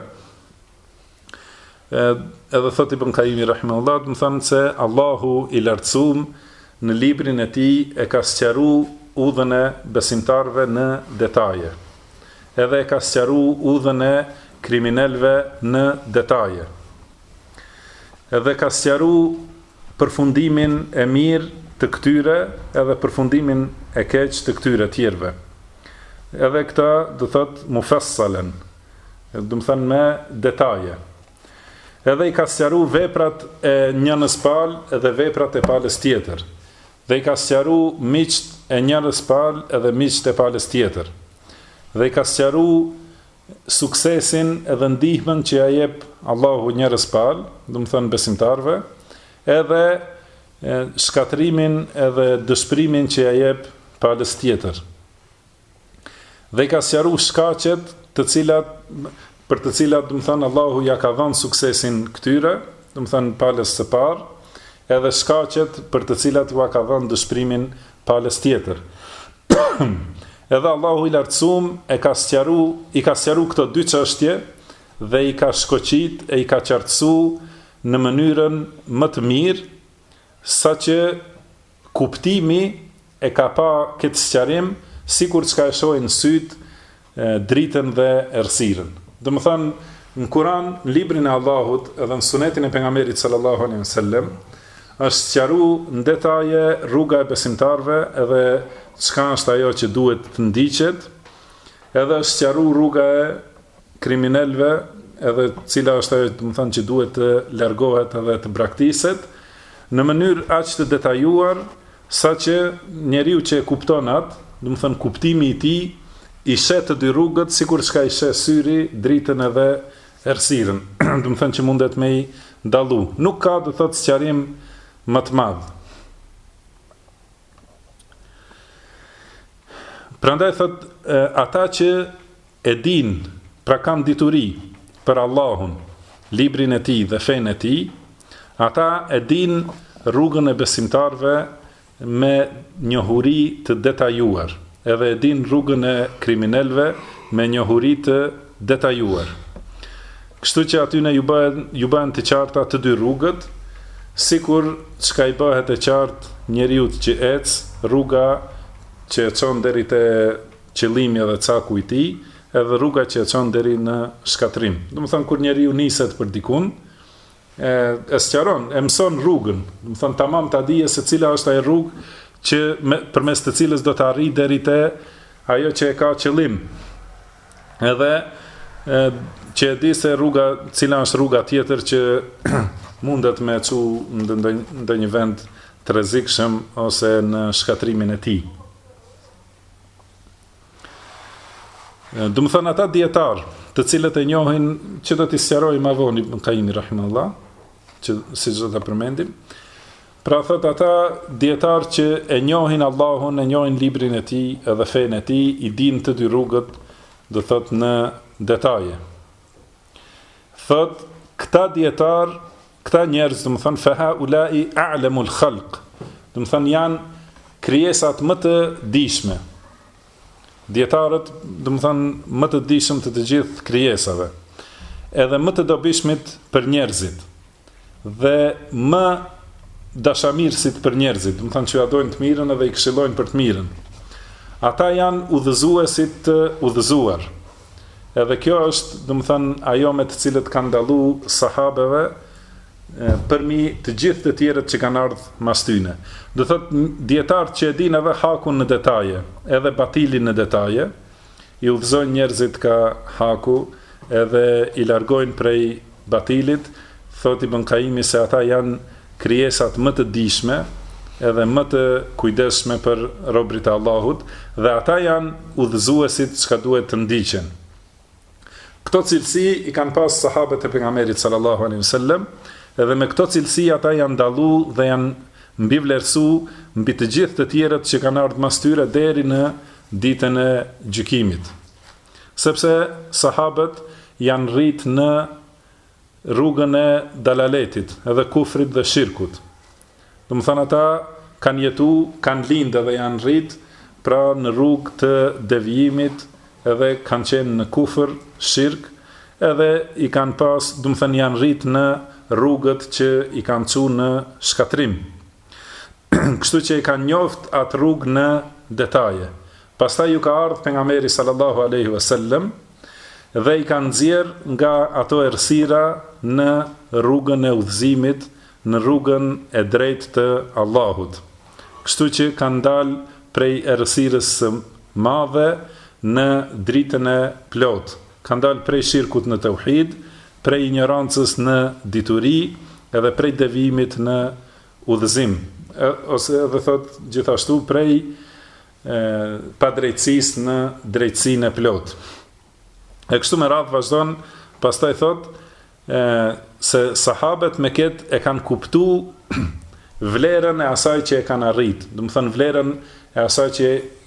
Edhe thot Ibn Qayyim rahimahullah, do të thënë se Allahu i lartësuar në librin e tij e ka sqaruar udhën e besimtarve në detaje. Edhe e ka sqaruar udhën e kriminalëve në detaje. Edhe ka sqaruar përfundimin e mirë të këtyre edhe përfundimin e keq të këtyre tjerëve. Edhe këta do thot mufassalen, do të thënë me detaje. Edhe i ka sqaruar veprat e njënës palë edhe veprat e palës tjetër. Dhe i ka sqaruar miqt e njërës palë edhe miqt e palës tjetër. Dhe i ka sqaruar suksesin edhe ndihmën që ja jep Allahu njërës palë, do të thënë besimtarve, edhe shkatrimin edhe dëshpërimin që ja jep palës tjetër. dhe I ka sqaruar shkaqet për të cilat, do të thënë, Allahu ja ka dhënë suksesin këtyre, do të thënë palës së parë, edhe shkaqet për të cilat u ka dhënë dëshpërimin palës tjetër. Edhe Allahu I lartësuam I ka sqaruar këto dy çështje dhe I ka shkoqit I ka qartësuar në mënyrën më të mirë, saqë kuptimi e ka pa këtë sqarim sikur çka e shohin syt dritën dhe errësirën. Domethënë në Kur'an, në librin e Allahut edhe në sunetin e pejgamberit sallallahu alaihi wasallam është sqaruar në detaje rruga e besimtarëve edhe çka është ajo që duhet të ndiqet, edhe është sqaruar rruga e kriminalëve, edhe cila është ajo, do të thënë, që duhet të largohet edhe të braktiset në mënyrë aq të detajuar saqë njeriu që e kupton atë, do të thënë kuptimi I tij I shet të dy rrugët sikur çka I shet syri dritën edhe errësirën, do të thënë që mundet me I dallu. Nuk ka, do thotë, sqarim më të madh. Prandaj thot, ata që e din, pra kanë dituri për Allahun, librin e tij dhe fenë e tij, ata e din rrugën e besimtarve me njohuri të detajuar, edhe e din rrugën e kriminalëve me njohuri të detajuar. Kështu që atyne ju bëhen të qarta të dy rrugët, sikur çka I bëhet e qartë njeriut që ecë rruga që e çon deri te qëllimi edhe caku I tij, edhe rruga që e çon deri në shkatrim. Do të thonë kur njeriu niset për dikun, e sqaron, e mëson rrugën. Do të thonë tamam ta dije se cila është ajo rrugë që përmes të cilës do të arrijë deri te ajo që e ka qëllim. Edhe që e di se cila është rruga tjetër që mundet me çu në ndonjë vend të rrezikshëm ose në shkatrimin e tij. Do të thonë ata dietar, të cilët e njohin, që do t'i sqaroj më vonë Ibn Qayyim rahimahullah, që siç do ta përmendim. Pra thot ata dietar që e njohin Allahun, e njohin librin e tij edhe fenë e tij, I din të dy rrugët, do thot në detaje. Thot këta dietar, këta njerëz, do të thonë fa ulai a'lamul khalq, do të thonë janë krijesat më të dijshme. Dietarët, do të thonë më të dijshëm të gjithë krijesave, edhe më të dobishmit për njerëzit, dhe më dashamirësit për njerëzit, do të thonë që ja dojnë të mirën edhe I këshillojnë për të mirën. Ata janë udhëzuesit të udhëzuar. Edhe kjo është, do të thonë, ajo me të cilët kanë dallu sahabeve përmi të gjithë të tjerët që kanë ardhur mas tyne. Do thotë dietarët që e dinë edhe hakun në detaje, edhe batilin në detaje, I udhëzojnë njerëzit ka haku, edhe I largojnë prej batilit, thot Ibn Qayyim se ata janë krijesat më të dijshme, edhe më të kujdesshme për robërit e Allahut, dhe ata janë udhëzuesit që duhet të ndiqen. Këto cilësi I kanë pas sahabët e pejgamberit sallallahu alaihi wasallam, edhe me këto cilësi ata janë dallu dhe janë mbi vlerësu mbi të gjithë të tjerët që kanë ardhur mas tyre deri në ditën e gjykimit. Sepse sahabët janë rrit në rrugën e dalaletit, edhe kufrit dhe shirkut. Do të thonë ata kanë jetu, kanë lindë dhe janë rrit pra në rrugë të devijimit, edhe kanë qenë në kufër, shirk, edhe I kanë pas, do të thënë janë rrit në rrugët që I kanë çu në shkatrim. Kështu që I kanë njoft atë rrugë në detaje. Pastaj ju ka ardhur pejgamberi sallallahu alaihi wasallam dhe I kanë nxjerr nga ato errësira në rrugën e udhëzimit, në rrugën e drejtë të Allahut. Kështu që kanë dalë prej errësirës së madhe në dritën e plot. Kanë dalë prej shirkut në tauhid, prej ignorancës në dituri, edhe prej devimit në udhëzim, ose edhe thot gjithashtu prej padrejtësisë në drejtësinë e plot. E kështu me radhë vazhdon, pastaj thot se sahabët me këtë e kanë kuptu vlerën e asaj që e kanë arrit, do të thënë vlerën e asaj që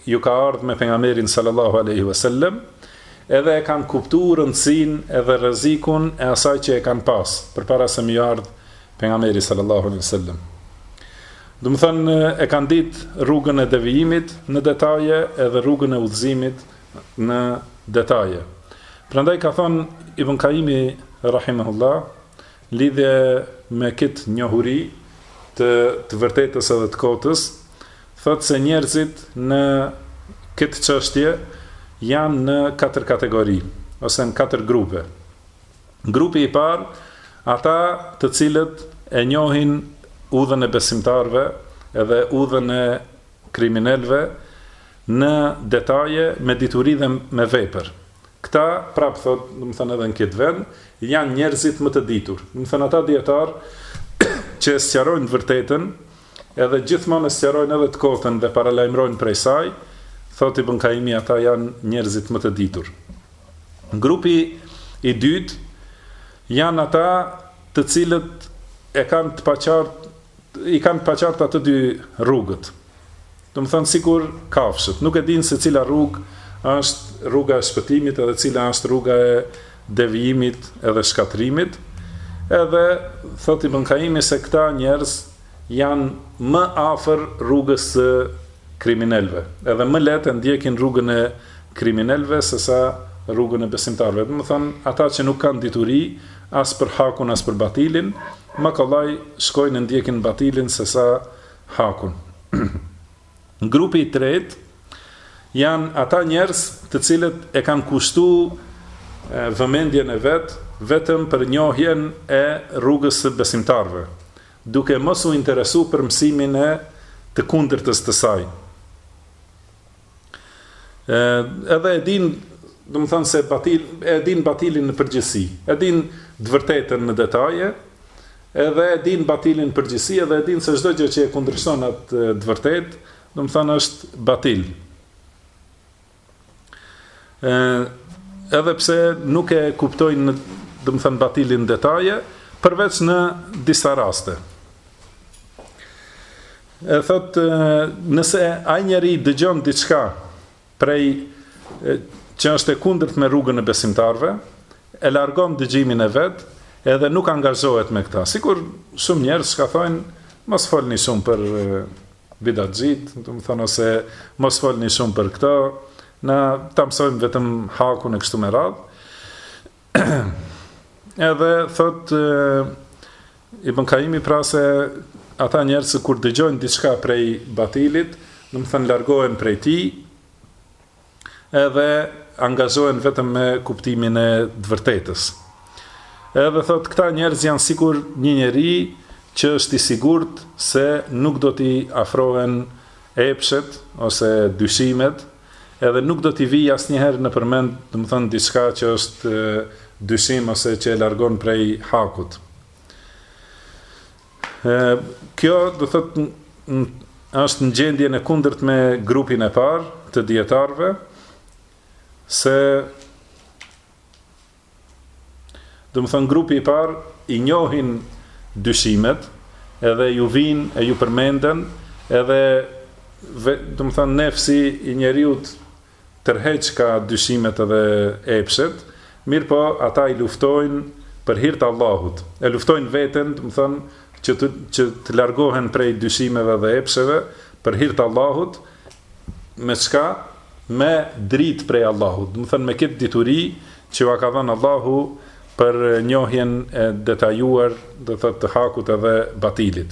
ju ka ardhur me pejgamberin sallallahu alaihi wasallam, edhe e kanë kuptuar rëndësinë edhe rrezikun e asaj që e kanë pas përpara se më ardh pejgamberi sallallahu alaihi wasallam. Do të thonë e kanë ditë rrugën e devijimit në detaje edhe rrugën e udhëzimit në detaje. Prandaj ka thonë Ibn Kaimi rahimahullah lidhje me këtë njohuri të vërtetës edhe të kotës, thotë se njerëzit në këtë çështje janë në 4 kategori ose në 4 grupe. Grupi i parë, ata të cilët e njohin udhën e besimtarve edhe udhën e kriminalëve në detaje me dituri dhe me vepër. Këta, prapë thot, do të thënë edhe në këtë vend, janë njerëzit më të ditur. Do të thënë ata dietar që sqarojnë vërtetën, edhe gjithmonë sqarojnë edhe të kotën dhe paralajmërojnë prej saj, thot Ibn Kaimi, ata janë njerëzit më të ditur. Grupi i dytë janë ata të cilët i kanë të paqartë ato dy rrugët. Do të thënë sikur kafshët, nuk e dinë se cila rrugë është rruga e shpëtimit edhe cila është rruga e devijimit edhe shkatrimit. Edhe thot Ibn Kaimi se këta njerëz janë më afër rrugës së kriminalëve, edhe më lehtë ndjekin rrugën e kriminalëve sesa rrugën e besimtarëve. Do të thënë ata që nuk kanë dituri as për hakun as për batilin, më kollaj shkojnë ndjekin batilin sesa hakun. Grupi i tretë janë ata njerëz të cilët e kanë kushtuar vëmendjen e vet vetëm për njohjen e rrugës së besimtarëve, duke mos u interesuar për mësimin e të kundërtës të saj. Edhe e din, do të thonë se e din batilin në përgjithësi, e din të vërtetën në detaje, edhe e din batilin në përgjithësi, edhe e din se çdo gjë që e kundërshton atë të vërtetë, do të thonë është batil. Edhe pse nuk e kuptojnë, do të thonë batilin në detaje, përveç në disa raste. E thot, nëse ai njeri dëgjon diçka prej që është e kundërt me rrugën e besimtarve, e largon dëgjimin e vet, edhe nuk angazhohet me këta. Sikur shumë njerëz ka thonë, mos folni shumë për bidatxhit, do të thonë ose mos folni shumë për këto, na ta mësojmë vetëm hakun e kështu me radhë. Edhe thot Ibn Kaimi pra se ata njerëz kur dëgjojnë diçka prej batilit, do të thonë largohen prej tij, edhe angazhohen vetëm me kuptimin e të vërtetës. Edhe thot këta njerëz janë sikur një njeri që është i sigurt se nuk do t'i afrohen epshet ose dyshimet, edhe nuk do t'i vijë asnjëherë në përmend, do të thonë diçka që është dyshim ose që e largon prej hakut. Kjo do thotë është në gjendjen e kundërt me grupin e parë të dietarëve, se do të thonë grupi i parë i njohin dyshimet, edhe ju vinë e ju përmenden, edhe do të thonë nefsi i njeriut tërheq ka dyshimet edhe epshet, mirë po ata i luftojnë për hir të Allahut. E luftojnë veten, do të thonë që të largohen prej dyshimeve dhe epsheve për hir të Allahut, me çka? Me dritë prej Allahut. Do të thonë me këtë dituri që ua ka dhënë Allahu për njohjen e detajuar, do thotë të hakut edhe batilit.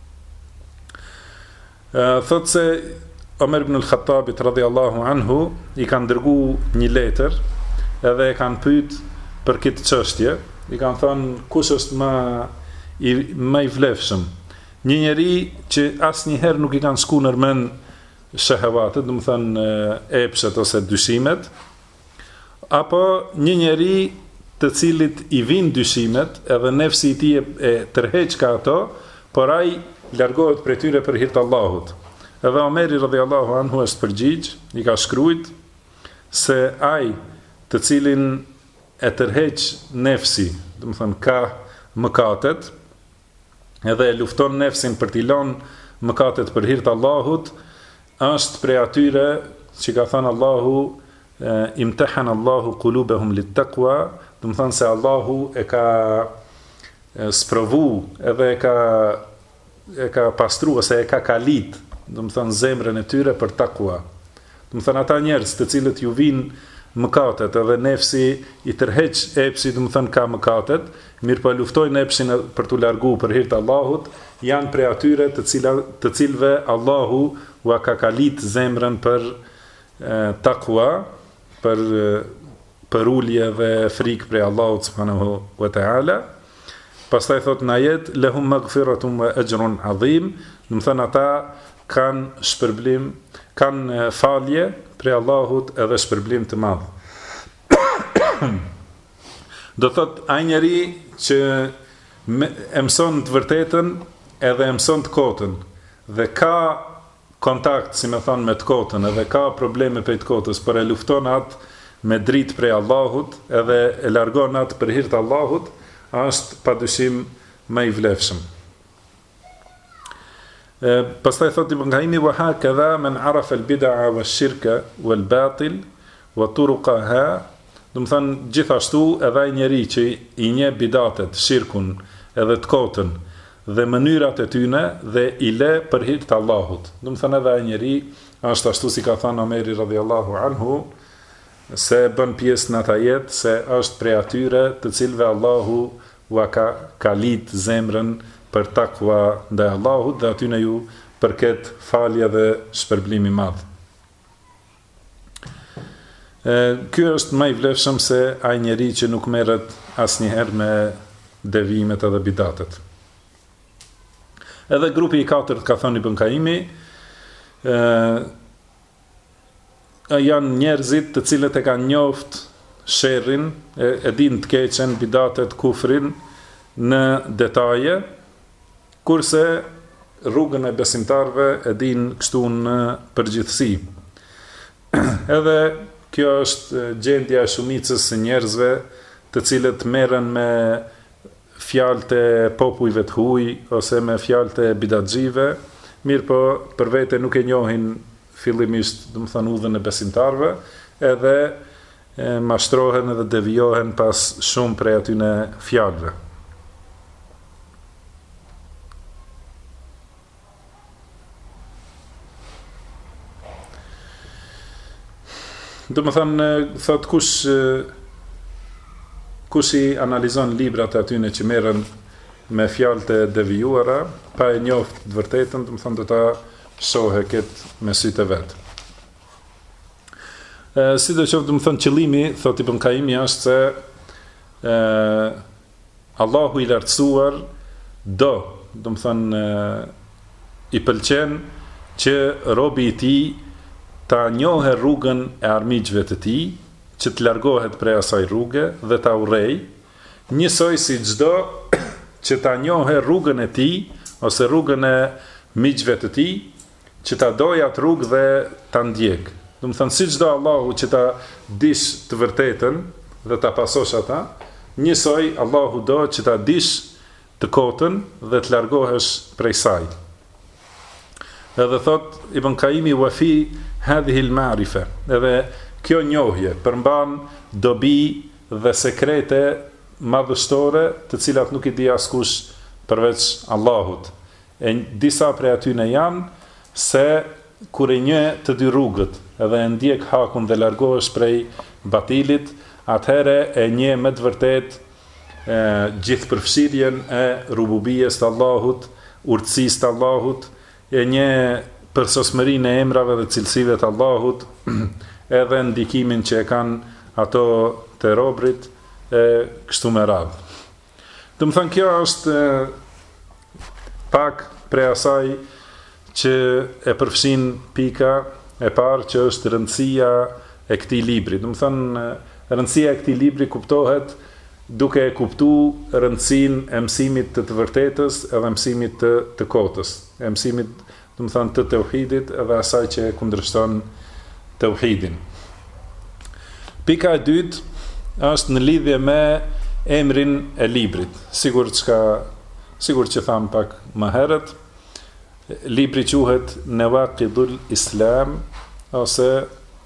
Thotë se Omer ibn al-Khattabit radhiyallahu anhu i kanë dërguar një letër, edhe e kanë pyet për këtë çështje, i kanë thënë kush është më i vlefshëm. Një njeri që asnjëherë nuk i kanë shkuar në mend shehevatet, do të thënë epshet ose dyshimet, apo një njeri të cilit i vijnë dyshimet, edhe nefsi i tij e tërheq ka ato, por ai largohet prej tyre për hir të Allahut. Edhe Omeri radhiyallahu anhu është përgjigj, i ka shkruajt se ai të cilin e tërheq nefsi, do të thënë ka mëkatet, edhe e lufton nefsin për t'i lënë mëkatet për hir të Allahut, është prej atyre që ka thënë Allahu imtahan Allahu qulubahum lit-taqwa, do të thonë se Allahu e ka sprovu edhe e ka pastru ose e ka kalit, do të thonë zemrën e tyre për takwa. Do të thonë ata njerëz të cilët ju vinë mëkatet edhe nefsi i tërheq epsi, do të thonë ka mëkatet, mirë po luftojnë epsin për t'u largu për hir të Allahut, janë prej atyre të cilëve Allahu u ka kalit zemrën për takwa, për ulje dhe frikë prej Allahut subhanahu wa ta'ala. Pastaj thot në ajet lahum maghfiratun wa ajrun adhim, do të thonë ata kanë shpërblim, kanë falje prej Allahut edhe shpërblim të madh. Do thot ai njeri që e mëson të vërtetën edhe e mëson të kotën dhe ka kontakt, si me thonë, me të kotën edhe ka probleme për të kotës, por e lufton atë me dritë prej Allahut edhe e largon atë për hir të Allahut, është padyshim më i vlefshëm. Pastaj thot Ibn Qayyim wa hakadha man arafa al-bid'a wa ash-shirka wal-batil wa turuqaha, do të thonë gjithashtu edhe ai njeri që i njeh bidatet, shirkun edhe të kotën dhe mënyrat e tyne dhe i le për hir të Allahut. Do të thonë edhe ai njeri është ashtu si ka thënë Omeri radhiyallahu anhu, se bën pjesë në ata jetë se është prej atyre të cilëve Allahu u ka kalit zemrën për takwa ndaj Allahut dhe atyne ju përket falje dhe shpërblim i madh. Ky është më i vlefshëm se ai njeri që nuk merret asnjëherë me devimet edhe bidatet. Edhe grupi i katërt ka thënë Ibn Qayyimi, janë njerëzit të cilët e kanë njoft sherrin, e din të keqen, bidatet, kufrin në detaje, kurse rrugën e besimtarve e din kështu në përgjithësi. Edhe kjo është gjendja e shumicës së njerëzve të cilët merren me fjalët e popujve të huaj ose me fjalët e bidatxhive, mirë po për vete nuk e njohin fillimisht, do të thonë, udhën e besimtarve, edhe mashtrohen edhe devijohen pas shumë prej atyne fjalëve. Do të thonë, thot kush i analizon librat e atyne që merren me fjalët e devijuara, pa e njoft të vërtetën, do të thonë do ta shohë këtë me sytë e vet. Sidoqoftë, do të thonë, qëllimi, thot Ibn Qayyim, është se Allahu i lartësuar do të thonë, i pëlqen që robi i tij ta njohë rrugën e armiqve të tij, që të largohet prej asaj rruge dhe ta urrej, njësoj si çdo që ta njohë rrugën e tij ose rrugën e miqve të tij, që ta dojë atë rrugë dhe ta ndjek. Do të thonë, si çdo Allahu që ta dish të vërtetën dhe ta pasosh ata, njësoj Allahu do që ta dish të kotën dhe të largohesh prej saj. Edhe thot Ibn Qayyimi wa fi hadhihi al-ma'rifa, edhe kjo njohje përmban dobi dhe sekrete madhështore të cilat nuk i di askush përveç Allahut. E disa prej atyne janë se kur e njeh të dy rrugët edhe e ndjek hakun dhe largohesh prej batilit, atëherë e njeh me të vërtetë gjithëpërfshirjen e rububijes të Allahut, urtësisë të Allahut, e njeh përsosmërinë e emrave dhe cilësive të Allahut, edhe ndikimin që e kanë ato të robrit, e kështu me radhë. Do të thonë, kjo është pak prej asaj që e përfshin pika e parë, që është rëndësia e këtij libri. Do të thonë, rëndësia e këtij libri kuptohet duke e kuptuar rëndësinë e mësimit të vërtetës edhe mësimit të kotës, e mësimit, do të thonë, të tauhidit edhe asaj që e kundërshton tauhidin. Pika e dytë është në lidhje me emrin e librit. Sigur që tham pak më herët, libri quhet Nawaqidul Islam ose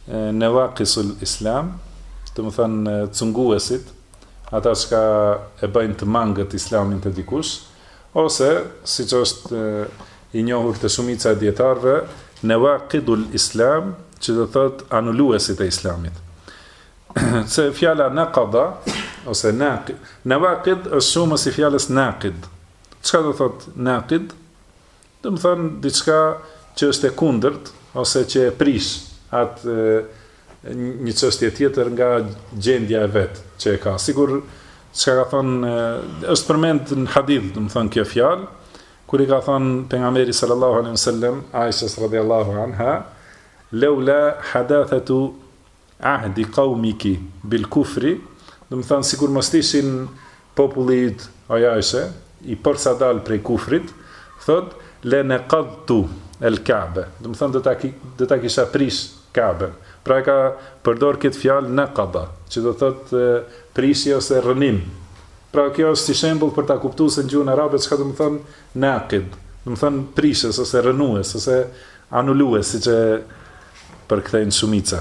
newaqisul islam, të më thënë cunguesit, ata që e bëjnë të mangët islamin të dikush, ose, si që është i njohur të shumica e djetarve, nawaqidul islam, që do thot anulluesit e islamit. Se fjala naqada, ose naqid, nawaqid është shumë si fjalës naqid. Çka do thot naqid? Do të thonë diçka që është e kundërt, ose që e prish atë një çështje tjetër nga gjendja e vet që e ka. Sigur çka ka thonë, është përmend në hadith, do të thonë kjo fjalë, kur i ka thonë pejgamberi sallallahu alaihi wasallam Aishës radhiyallahu anha, laula hadathatu ahdi qaumiki bil kufri, do të thonë sikur mos ishin populli yt, o Aisha, i përsadal prej kufrit, thot le naqadtu el Kabe, do të thonë do ta kisha prish Kaben. Pra ka përdor këtë fjalë naqada, që do thot prishje ose rënim. Pra kjo është si shembull për ta kuptuar se në gjuhën arabe çka do të thonë naqid, do të thonë prishës ose rënues ose anulues, siç e përkthejnë shumica.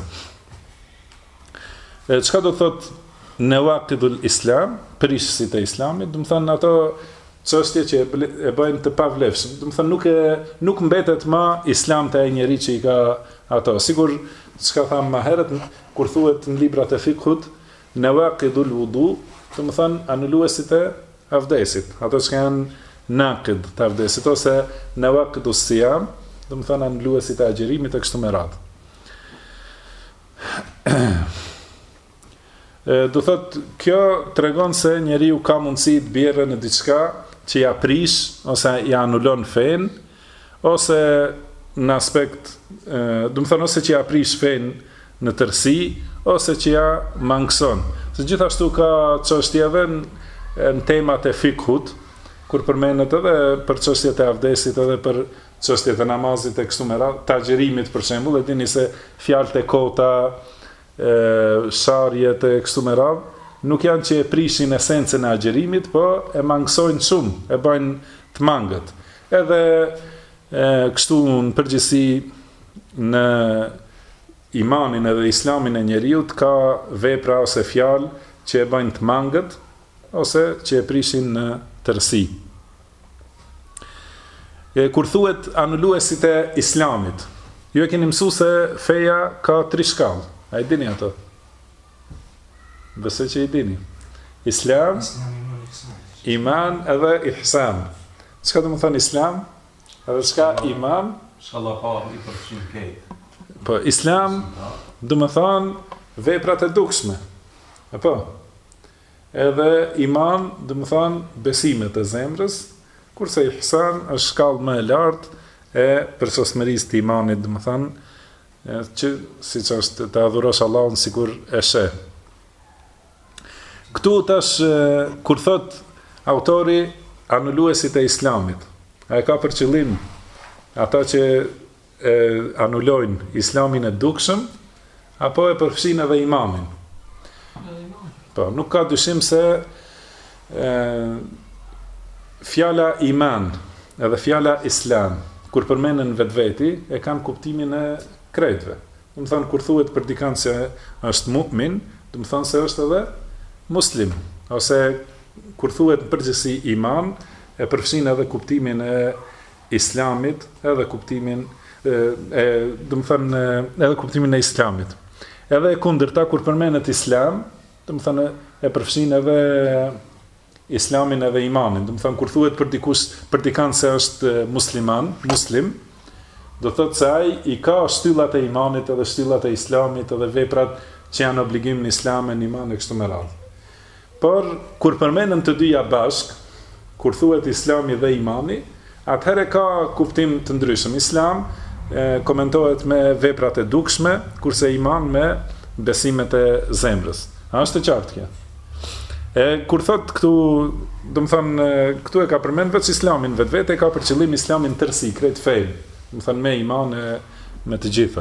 Çka do thot nawaqidul islam, prishësit e islamit, do të thonë ato çështje që e bëjnë të pavlefshëm. Do të thonë nuk mbetet më islam te ai njeri që i ka ato. Sigur çka tham më herët kur thuhet në librat e fikhut nawaqidul wudu, do të thonë anuluesit e avdesit, ato që janë naqid të avdesit, ose nawaqidus siyam, do të thonë anuluesit e agjerimit e kështu me radhë. Do thot, kjo tregon se njeriu ka mundësi të bjerë në diçka që ja prish, ose ja anulon fen, ose në aspekt, do të thonë ose që ja prish fen në tërësi, ose që ja mangëson. Se gjithashtu ka çështjeve në temat e fikhut, kur përmendet edhe për çështjet e avdesit, edhe për çështjet e namazit e kështu me radhë, të agjerimit për shembull, e dini se fjalët e kota, sharjet e kështu me radhë, nuk janë që e prishin esencën e agjerimit, po e mangësojnë shumë, e bëjnë të mangët. Edhe kështu në përgjithësi në imanin edhe islamin e njeriut ka vepra ose fjalë që e bëjnë të mangët ose që e prishin në tërësi. Kur thuhet anulluesit e islamit, ju e keni mësuar se feja ka 3 shkallë. A i dini ato? Besoj që i dini. Islam, iman edhe ihsan. Çka do të thonë islam? Edhe çka iman? Inshallah pa i përfshin këtë. Po islam do të thonë veprat e dukshme. Apo? Edhe iman do të thonë besimet e zemrës, kurse ihsan është shkallë më e lartë e përsosmërisë të imanit, do të thonë që siç është të adhurosh Allahun sikur e sheh. Këtu tash kur thot autori anulluesit e islamit, a e ka për qëllim ata që anullojnë islamin e dukshëm, apo e përfshin edhe imanin? Po, nuk ka dyshim se fjala iman edhe fjala islam, kur përmenden vetveti, e kanë kuptimin e krejtve. Do të thonë kur thuhet për dikant se është mu'min, do të thonë se është edhe muslim, ose kur thuhet në përgjithësi iman, e përfshin edhe kuptimin e islamit, edhe kuptimin do të thonë edhe kuptimin e islamit. Edhe e kundërta kur përmendet islam, do të thonë e përfshin edhe islamin edhe imanin. Do të thonë kur thuhet për dikush, për dikant se është muslim, do thotë se ai i ka shtyllat e imanit edhe shtyllat e islamit edhe veprat që janë obligim në islam e në iman e kështu me radhë. Por kur përmenden të dyja bashk, kur thuhet islami dhe imani, atëherë ka kuptim të ndryshëm. Islam komentohet me veprat e dukshme, kurse iman me besimet e zemrës. A është e qartë kjo? Kur thot këtu, do të thonë këtu e ka përmend vetë islamin vetvete, ka për qëllim islamin tërësi, krejt fejnë. Do të thonë me iman e me të gjitha.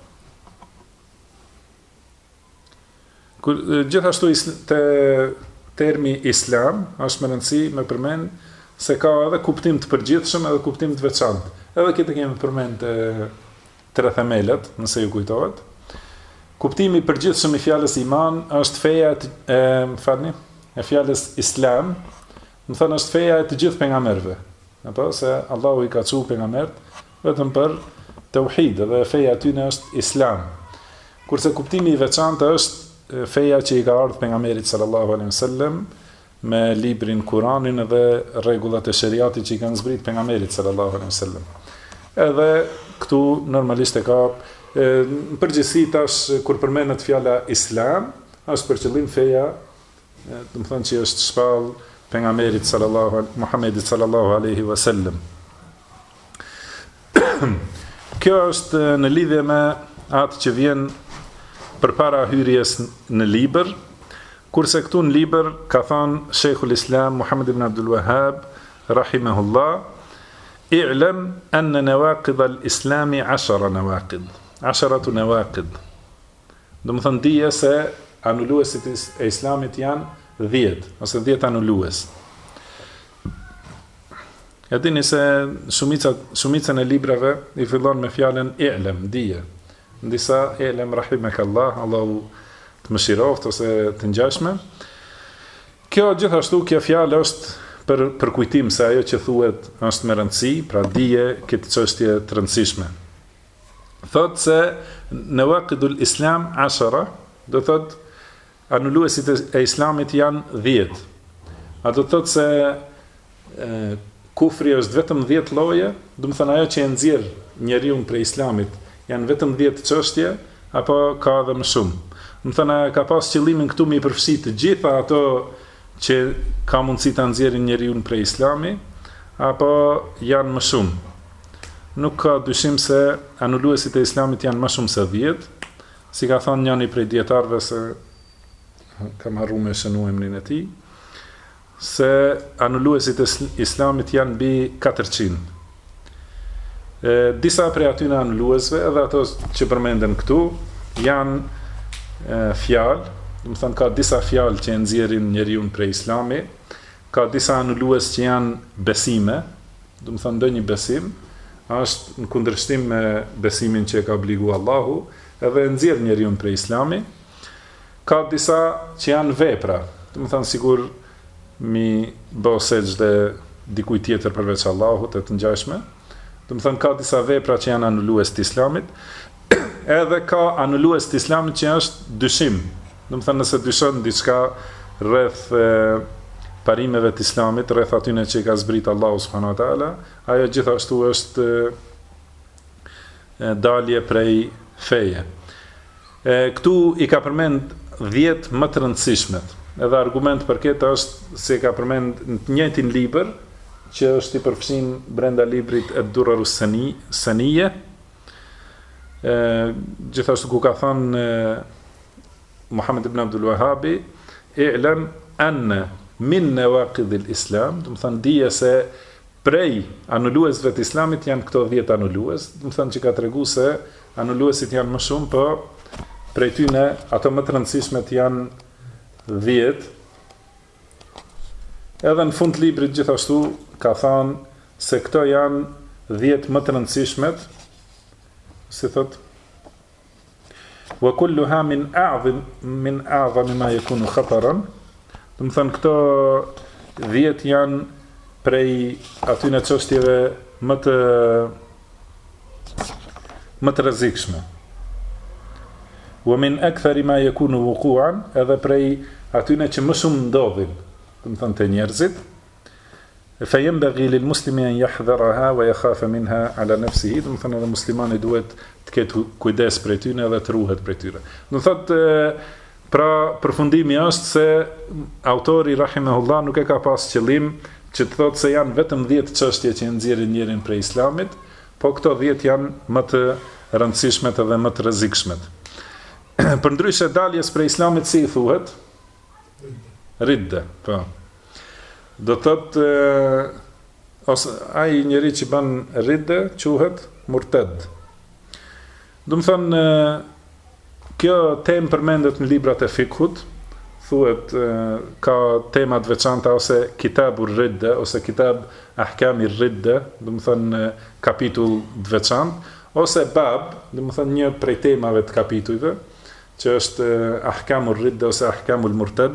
Gjithashtu te termi islam është me rëndësi me përmend se ka edhe kuptim të përgjithshëm edhe kuptim të veçantë. Edhe këtë kemi përmend tre themelet, nëse ju kujtohet. Kuptimi i përgjithshëm i fjalës iman është feja e fjalës islam, do të thonë është feja e të gjithë pejgamberëve. Apo se Allahu i ka thënë pejgambert vetëm për tauhid dhe feja e tyre është islam. Kurse kuptimi i veçantë është feja që i ka ardhur pejgamberit sallallahu alaihi wasallam me librin Kur'anin dhe rregullat e shariatit që i kanë zbrit pejgamberit sallallahu alaihi wasallam. Edhe këtu normalisht e ka në përgjithësi tash kur përmendet fjala islam, është për qëllim feja, do të thonë që është shpall pejgamberit Muhamedit sallallahu alaihi wasallam. Kjo është në lidhje me atë që vjen përpara hyrjes në libër, kurse këtu në libër ka thënë Sheikhul Islam Muhammad ibn Abdul Wahhab rahimahullah, i'lam anna nawaqid al-islam 10 nawaqid. 10 nawaqid. Do të thonë dije se anuluesit e islamit janë 10 ose 10 anulues. Ja dini se shumica e librave i fillon me fjalën i'lam, dije. Në disa i'lam rahimakallah, Allahu të mëshiroft ose të ngjashme. Kjo gjithashtu kjo fjalë është për kujtim se ajo që thuhet është me rëndësi, pra dije këtë çështje të rëndësishme. Thotë se nawaqidul islam 10, do thotë anuluesit e islamit janë 10. A do thotë se kufri është vetëm 10 lloje, do të thonë ajo që e nxjerr njeriu prej islamit janë vetëm 10 çështje apo ka edhe më shumë. Do thënë ka pas qëllimin këtu me i përfshi të gjitha ato që ka mundësi ta nxjerrin njeriu prej islami apo janë më shumë. Nuk ka dyshim se anuluesit e islamit janë më shumë se 10, si ka thënë njëri prej dietarëve se kam harruar me shënu emrin e tij, se anuluesit e islamit janë mbi 400. Disa prej atyre anuluesve, edhe ato që përmenden këtu, janë fjalë, do të thonë ka disa fjalë që nxjerrin njeriu prej islami, ka disa anulues që janë besime, do të thonë ndonjë besim është në kundërshtim me besimin që e ka obliguar Allahu, edhe nxjerr njeriu prej islami. Ka disa që janë vepra, do të thonë sigur mi bë sejdë dikujt tjetër përveç Allahut e të ngjashme. Do të thonë ka disa vepra që janë anulues të islamit, edhe ka anulues të islamit që është dyshim. Do të thonë nëse dyshon diçka rreth parimeve të islamit, rreth atyre që i ka zbrit Allahu subhanahu wa taala, ajo gjithashtu është dalje prej feje. Këtu i ka përmend 10 më të rëndësishmet. Edhe argument për këtë është se ka përmend në të njëjtin libër që është i përfshin brenda librit Ad-Durarus Saniyye, gjithashtu ku ka thënë Muhammad ibn Abdul Wahhabi, i'lam anna min nawaqidil islam, do të thonë dije se prej anuluesve të islamit janë këto 10 anulues, do të thonë që ka treguar se anuluesit janë më shumë, po prej tyre ato më të rëndësishmet janë 10. Edhe në fund të librit gjithashtu ka thënë se këto janë 10 më të rëndësishmet, si thot, wa kulluha min a'zami ma yakunu khataran. Do të thënë këto 10 janë prej atyre çështjeve më të rrezikshme. Wa min akthari ma yakunu wuqu'an, edhe prej atyre që më shumë ndodhin, do të thënë te njerëzit. Fa yanbaghi lil muslimi an yahdharaha wa yakhafa minha ala nafsihi, do të thënë edhe muslimani duhet të ketë kujdes prej tyre edhe të ruhet prej tyre. Do thotë pra përfundimi është se autori rahimahullah nuk e ka pas qëllim që të thotë se janë vetëm 10 çështje që nxjerrin njërin prej islamit, po këto 10 janë më të rëndësishmet edhe më të rrezikshmet. Përndryshe daljes prej islamit si i thuhet? Ridde, po. Do thotë ose ai njeri që bën ridde quhet murted. Do të thonë kjo temë përmendet në librat e fikhut, thuhet ka tema të veçanta ose kitabur ridde ose kitab ahkami ridde, do të thënë kapitull të veçantë, ose bab, do të thënë një prej temave të kapitujve, që është ahkamur ridde ose ahkamul murtad.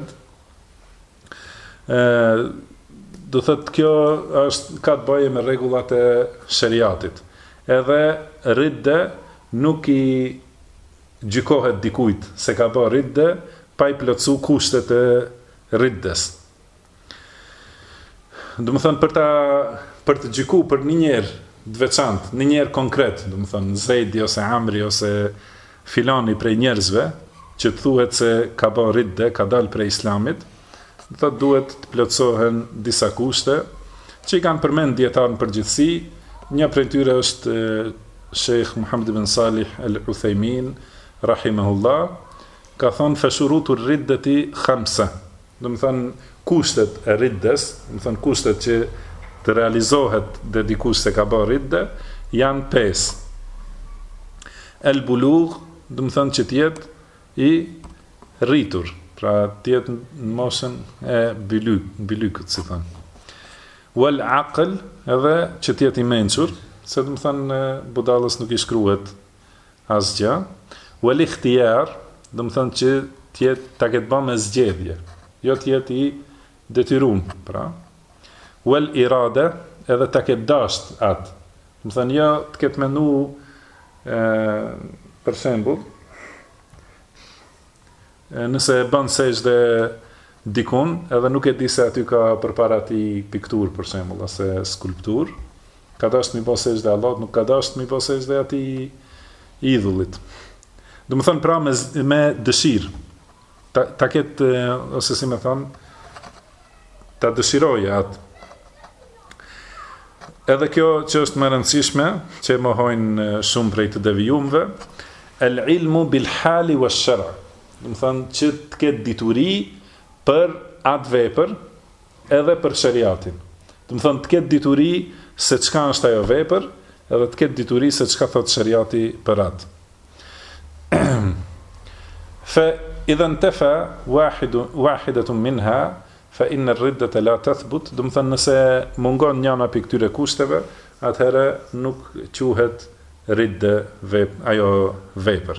Do thëtë kjo është ka të bëjë me rregullat e shariatit. Edhe ridde nuk i gjykohet dikujt se ka bërë ridde pa i plotsu kushtet e riddes. Do të thënë për të gjyku për një njerë të veçantë, një njerë konkret, do të thënë Zejdi ose Amri ose filani prej njerëzve, që të thuhet se ka bërë ridde, ka dalë prej islamit, do të duhet të plotësohen disa kushte, që i kanë përmend dietar në përgjithësi. Një prej tyre është Sheikh Muhammad ibn Salih al-Uthaymin, rahimahullah, ka thonë fashurutur riddeti khamsa. Do të thënë kushtet e riddes, do të thënë kushtet që të realizohet dhe dikush se ka bërë ridde, janë 5. El bulugh, do të thënë që të jetë i rritur, pra të jetë në moshën e bilykut, si thënë. Wal aql, edhe që të jetë i mençur, se do të thënë budallës nuk i shkruhet asgjë. Wal ikhtiyar, do të thënë që të jetë ta ketë bërë me zgjedhje, jo të jetë i detyruar, pra. Wal irada, edhe ta ketë dashur atë. Do të thënë jo të ketë mendu për shembull, nëse bën sejdë dikun, edhe nuk e di se aty ka përpara ti piktur për shembull ose skulptur, ka dashur mi bë sejdë Allahut, nuk ka dashur mi bë sejdë atij idhullit. Do të thënë pra me dëshirë, ta ketë, ose si më thon, ta dëshiroje atë. Edhe kjo që është më rëndësishme, që e mohojnë shumë prej të devijumve, el ilmu bil hali wa shara. Do të thënë që të ketë dituri për atë vepër edhe për shariatin. Do të thënë të ketë dituri se çka është ajo vepër, edhe të ketë dituri se çka thot shariati për atë. Fa idha intafa wahidatun minha fa inna ar-riddata la tathbut, do të thënë nëse mungon njëna prej këtyre kushteve, atëherë nuk quhet ridde ajo vepër.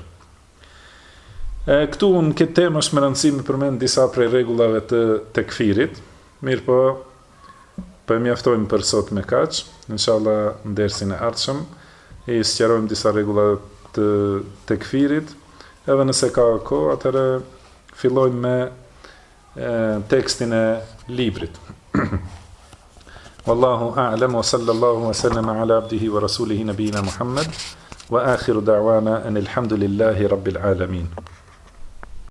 Këtu në këtë temë është më rëndësi me përmend disa prej rregullave të tekfirit, mirë po e mjaftojmë për sot me kaq, inshallah në dersin e ardhshëm i sqarojmë disa rregulla të tekfirit, edhe nëse ka kohë, atëherë fillojmë me tekstin e librit. Wallahu a'lam wa sallallahu wa sallama ala abdihi wa rasulihi nabiyina Muhammad wa akhiru da'wana anil hamdulillahi rabbil alamin.